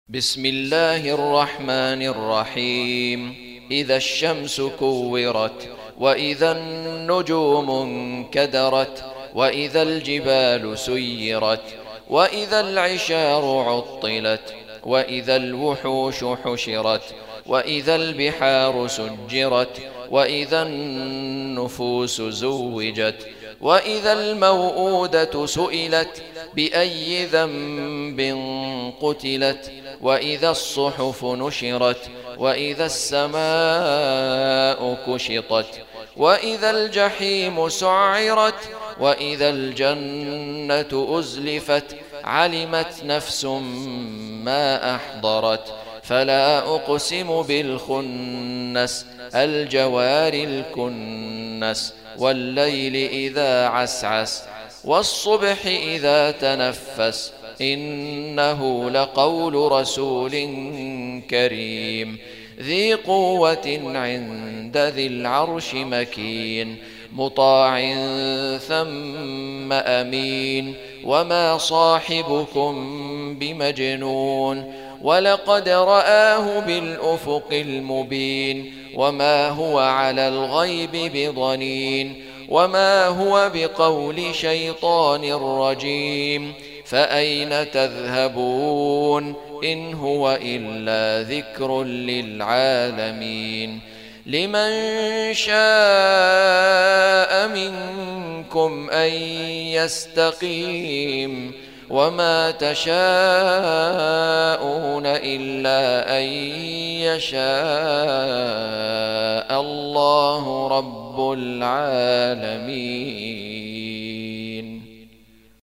بسم الله الرحمن الرحيم. إذا الشمس كورت، وإذا النجوم انكدرت، وإذا الجبال سيرت، وإذا العشار عطلت، وإذا الوحوش حشرت، وإذا البحار سجرت، وإذا النفوس زوجت، وإذا الموءودة سئلت بأي ذنب قتلت، وإذا الصحف نشرت، وإذا السماء كشطت، وإذا الجحيم سعرت، وإذا الجنة أزلفت، علمت نفس ما أحضرت. فلا أقسم بالخنس، الجوار الكنس، والليل إذا عسعس، والصبح إذا تنفس، إنه لقول رسول كريم ذي قوة عند ذي العرش مكين، مطاع ثم أمين. وما صاحبكم بمجنون، ولقد رآه بالأفق المبين، وما هو على الغيب بضنين، وما هو بقول شيطان رجيم. فأين تذهبون؟ إن هو إلا ذكر للعالمين. لمن شاء منكم أن يستقيم، وما تشاءون إلا أن يشاء الله رب العالمين.